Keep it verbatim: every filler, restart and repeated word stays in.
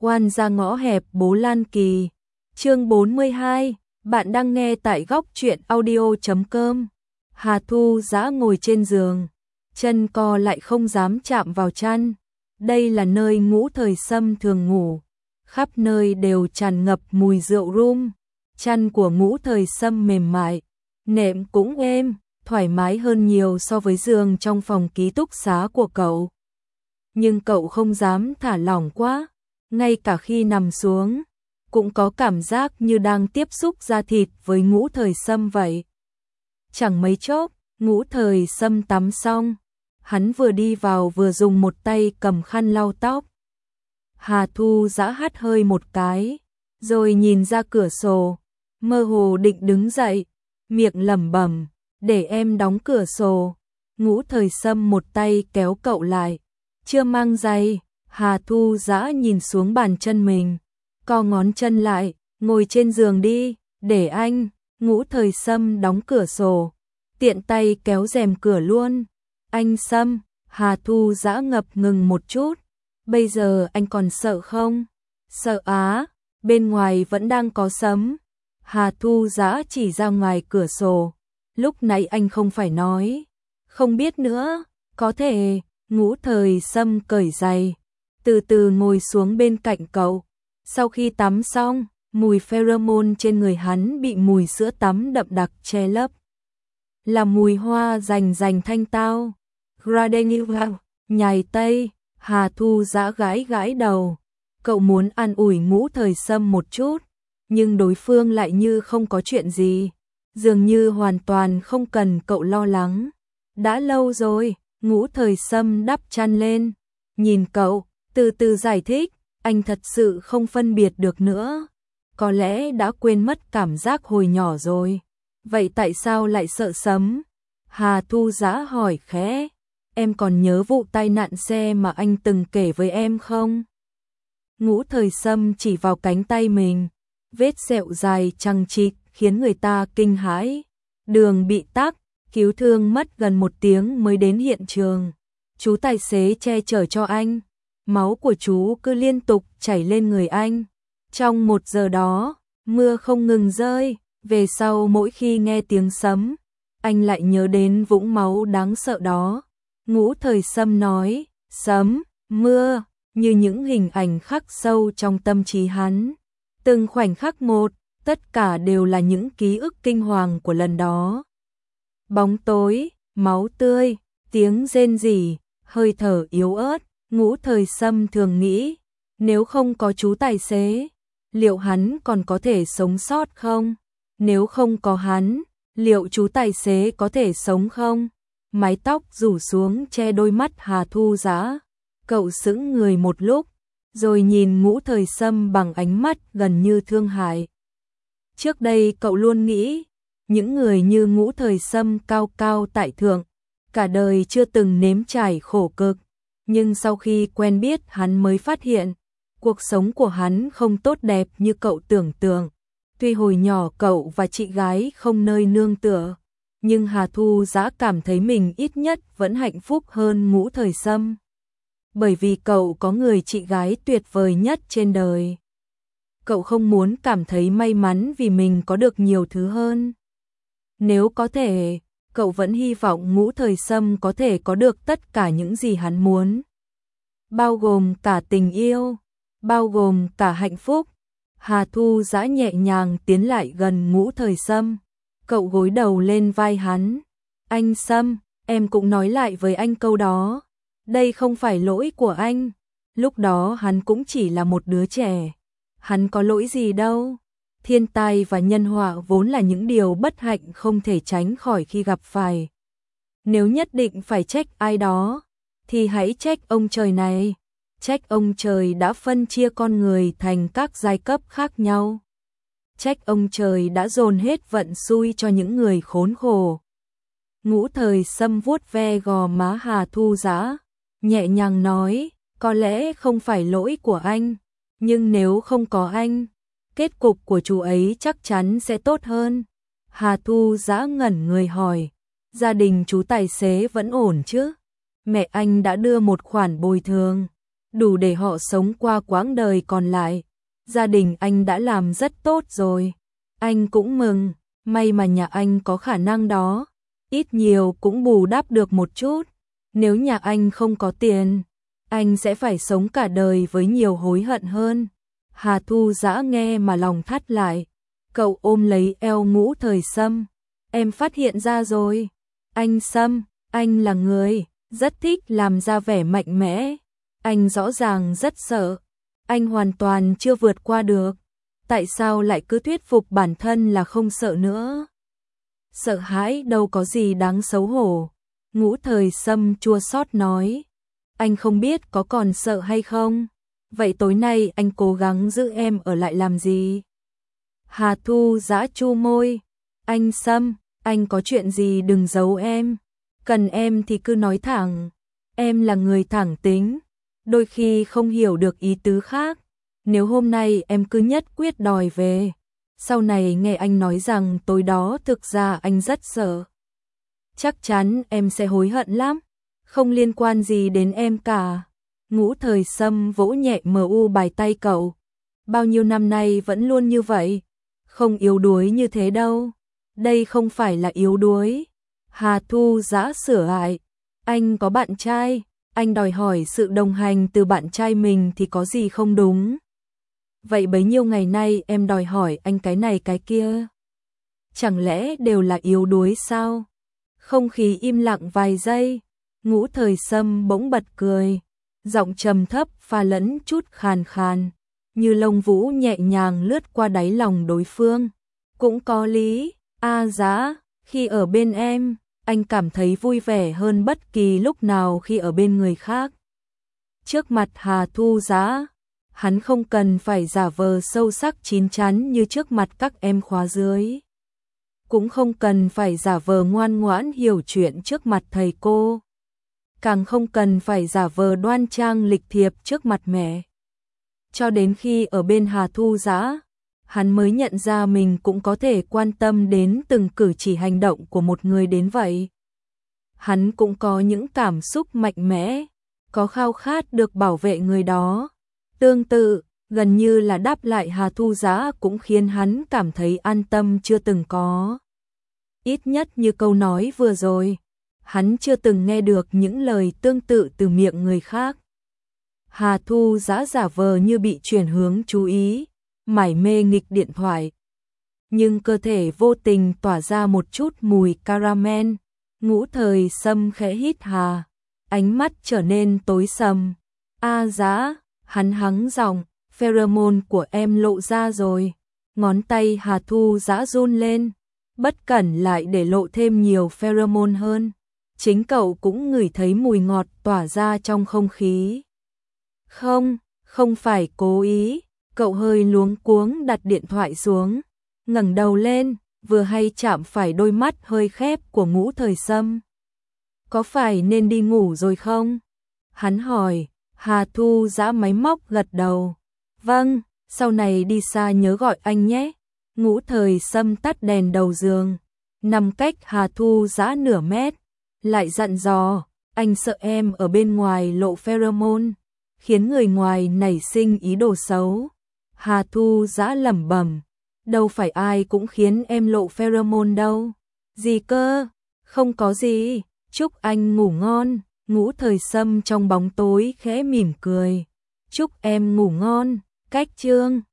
Oan ra ngõ hẹp Bố Lan Kỳ. Chương bốn mươi hai, bạn đang nghe tại góc truyện audio chấm com. Hà Thu Dã ngồi trên giường, chân co lại không dám chạm vào chăn. Đây là nơi Ngũ Thời Sâm thường ngủ, khắp nơi đều tràn ngập mùi rượu rum. Chăn của Ngũ Thời Sâm mềm mại, nệm cũng êm, thoải mái hơn nhiều so với giường trong phòng ký túc xá của cậu. Nhưng cậu không dám thả lỏng quá, ngay cả khi nằm xuống, cũng có cảm giác như đang tiếp xúc da thịt với Ngũ Thời Sâm vậy. Chẳng mấy chốc, Ngũ Thời Sâm tắm xong, hắn vừa đi vào vừa dùng một tay cầm khăn lau tóc. Hà Thu Dã hắt hơi một cái, rồi nhìn ra cửa sổ, mơ hồ định đứng dậy, miệng lẩm bẩm, để em đóng cửa sổ. Ngũ Thời Sâm một tay kéo cậu lại, chưa mang giày. Hà Thu Dã nhìn xuống bàn chân mình, co ngón chân lại, ngồi trên giường đi, để anh. Ngũ Thời Sâm đóng cửa sổ, tiện tay kéo rèm cửa luôn. Anh Sâm, Hà Thu Dã ngập ngừng một chút, bây giờ anh còn sợ không? Sợ á, bên ngoài vẫn đang có sấm. Hà Thu Dã chỉ ra ngoài cửa sổ, lúc nãy anh không phải nói, không biết nữa, có thể. Ngũ Thời Sâm cởi giày, từ từ ngồi xuống bên cạnh cậu. Sau khi tắm xong, mùi pheromone trên người hắn bị mùi sữa tắm đậm đặc che lấp, là mùi hoa rành rành thanh tao. Gardenia, nhài tây. Hà Thu Dã gãi gãi đầu, cậu muốn an ủi Ngũ Thời Sâm một chút, nhưng đối phương lại như không có chuyện gì, dường như hoàn toàn không cần cậu lo lắng. Đã lâu rồi. Ngũ Thời Sâm đắp chăn lên, nhìn cậu, từ từ giải thích, anh thật sự không phân biệt được nữa, có lẽ đã quên mất cảm giác hồi nhỏ rồi. Vậy tại sao lại sợ sấm? Hà Thu Dã hỏi khẽ, em còn nhớ vụ tai nạn xe mà anh từng kể với em không? Ngũ Thời Sâm chỉ vào cánh tay mình, vết sẹo dài chằng chịt khiến người ta kinh hãi. Đường bị tắc, cứu thương mất gần một tiếng mới đến hiện trường. Chú tài xế che chở cho anh, máu của chú cứ liên tục chảy lên người anh. Trong một giờ đó, mưa không ngừng rơi. Về sau mỗi khi nghe tiếng sấm, anh lại nhớ đến vũng máu đáng sợ đó. Ngũ Thời Sâm nói, sấm, mưa, như những hình ảnh khắc sâu trong tâm trí hắn. Từng khoảnh khắc một, tất cả đều là những ký ức kinh hoàng của lần đó. Bóng tối, máu tươi, tiếng rên rỉ, hơi thở yếu ớt. Ngũ Thời Sâm thường nghĩ, nếu không có chú tài xế, liệu hắn còn có thể sống sót không? Nếu không có hắn, liệu chú tài xế có thể sống không? Mái tóc rủ xuống che đôi mắt Hà Thu Dã. Cậu sững người một lúc, rồi nhìn Ngũ Thời Sâm bằng ánh mắt gần như thương hại. Trước đây cậu luôn nghĩ, những người như Ngũ Thời Sâm cao cao tại thượng, cả đời chưa từng nếm trải khổ cực. Nhưng sau khi quen biết hắn mới phát hiện, cuộc sống của hắn không tốt đẹp như cậu tưởng tượng. Tuy hồi nhỏ cậu và chị gái không nơi nương tựa, nhưng Hà Thu Dã cảm thấy mình ít nhất vẫn hạnh phúc hơn Ngũ Thời Sâm. Bởi vì cậu có người chị gái tuyệt vời nhất trên đời. Cậu không muốn cảm thấy may mắn vì mình có được nhiều thứ hơn. Nếu có thể, cậu vẫn hy vọng Ngũ Thời Sâm có thể có được tất cả những gì hắn muốn. Bao gồm cả tình yêu, bao gồm cả hạnh phúc. Hà Thu Dã nhẹ nhàng tiến lại gần Ngũ Thời Sâm. Cậu gối đầu lên vai hắn. Anh Sâm, em cũng nói lại với anh câu đó. Đây không phải lỗi của anh. Lúc đó hắn cũng chỉ là một đứa trẻ. Hắn có lỗi gì đâu. Thiên tai và nhân họa vốn là những điều bất hạnh không thể tránh khỏi khi gặp phải. Nếu nhất định phải trách ai đó, thì hãy trách ông trời này. Trách ông trời đã phân chia con người thành các giai cấp khác nhau. Trách ông trời đã dồn hết vận xui cho những người khốn khổ. Ngũ Thời Sâm vuốt ve gò má Hà Thu Dã, nhẹ nhàng nói, có lẽ không phải lỗi của anh, nhưng nếu không có anh, kết cục của chú ấy chắc chắn sẽ tốt hơn. Hà Thu Dã ngẩn người hỏi, gia đình chú tài xế vẫn ổn chứ? Mẹ anh đã đưa một khoản bồi thường. đủ để họ sống qua quãng đời còn lại. Gia đình anh đã làm rất tốt rồi. Anh cũng mừng, may mà nhà anh có khả năng đó. Ít nhiều cũng bù đắp được một chút. Nếu nhà anh không có tiền, anh sẽ phải sống cả đời với nhiều hối hận hơn. Hà Thu Dã nghe mà lòng thắt lại. Cậu ôm lấy eo Ngũ Thời Sâm. Em phát hiện ra rồi. Anh Sâm, anh là người rất thích làm ra vẻ mạnh mẽ. Anh rõ ràng rất sợ. Anh hoàn toàn chưa vượt qua được. Tại sao lại cứ thuyết phục bản thân là không sợ nữa? Sợ hãi đâu có gì đáng xấu hổ. Ngũ Thời Sâm chua xót nói. Anh không biết có còn sợ hay không? Vậy tối nay anh cố gắng giữ em ở lại làm gì? Hà Thu Dã chu môi. Anh Sâm, anh có chuyện gì đừng giấu em. Cần em thì cứ nói thẳng. Em là người thẳng tính, đôi khi không hiểu được ý tứ khác. Nếu hôm nay em cứ nhất quyết đòi về, sau này nghe anh nói rằng tối đó thực ra anh rất sợ, chắc chắn em sẽ hối hận lắm. Không liên quan gì đến em cả. Ngũ Thời Sâm vỗ nhẹ mờ u bài tay cậu. Bao nhiêu năm nay vẫn luôn như vậy. Không yếu đuối như thế đâu. Đây không phải là yếu đuối. Hà Thu Dã sửa lại. Anh có bạn trai, anh đòi hỏi sự đồng hành từ bạn trai mình thì có gì không đúng. Vậy bấy nhiêu ngày nay em đòi hỏi anh cái này cái kia, chẳng lẽ đều là yếu đuối sao? Không khí im lặng vài giây. Ngũ Thời Sâm bỗng bật cười, giọng trầm thấp pha lẫn chút khàn khàn, như lông vũ nhẹ nhàng lướt qua đáy lòng đối phương. Cũng có lý, A Dã, khi ở bên em, anh cảm thấy vui vẻ hơn bất kỳ lúc nào khi ở bên người khác. Trước mặt Hà Thu Dã, hắn không cần phải giả vờ sâu sắc chín chắn như trước mặt các em khóa dưới. Cũng không cần phải giả vờ ngoan ngoãn hiểu chuyện trước mặt thầy cô. Càng không cần phải giả vờ đoan trang lịch thiệp trước mặt mẹ. Cho đến khi ở bên Hà Thu Dã, hắn mới nhận ra mình cũng có thể quan tâm đến từng cử chỉ hành động của một người đến vậy. Hắn cũng có những cảm xúc mạnh mẽ, có khao khát được bảo vệ người đó. Tương tự, gần như là đáp lại Hà Thu Dã cũng khiến hắn cảm thấy an tâm chưa từng có. Ít nhất như câu nói vừa rồi, hắn chưa từng nghe được những lời tương tự từ miệng người khác. Hà Thu Dã giả vờ như bị chuyển hướng chú ý, mải mê nghịch điện thoại. Nhưng cơ thể vô tình tỏa ra một chút mùi caramel. Ngũ Thời Sâm khẽ hít hà, ánh mắt trở nên tối sầm. A Dã, hắn hắng giọng, pheromone của em lộ ra rồi. Ngón tay Hà Thu Dã run lên, bất cẩn lại để lộ thêm nhiều pheromone hơn. Chính cậu cũng ngửi thấy mùi ngọt tỏa ra trong không khí. Không, không phải cố ý. Cậu hơi luống cuống đặt điện thoại xuống, ngẩng đầu lên, vừa hay chạm phải đôi mắt hơi khép của Ngũ Thời Sâm. Có phải nên đi ngủ rồi không? Hắn hỏi. Hà Thu Dã máy móc gật đầu. Vâng, sau này đi xa nhớ gọi anh nhé. Ngũ Thời Sâm tắt đèn đầu giường, nằm cách Hà Thu Dã nửa mét, lại dặn dò, anh sợ em ở bên ngoài lộ pheromone, khiến người ngoài nảy sinh ý đồ xấu. Hà Thu Dã lẩm bẩm, đâu phải ai cũng khiến em lộ pheromone đâu. Gì cơ? Không có gì, chúc anh ngủ ngon. Ngũ Thời Sâm trong bóng tối khẽ mỉm cười. Chúc em ngủ ngon. Cách chương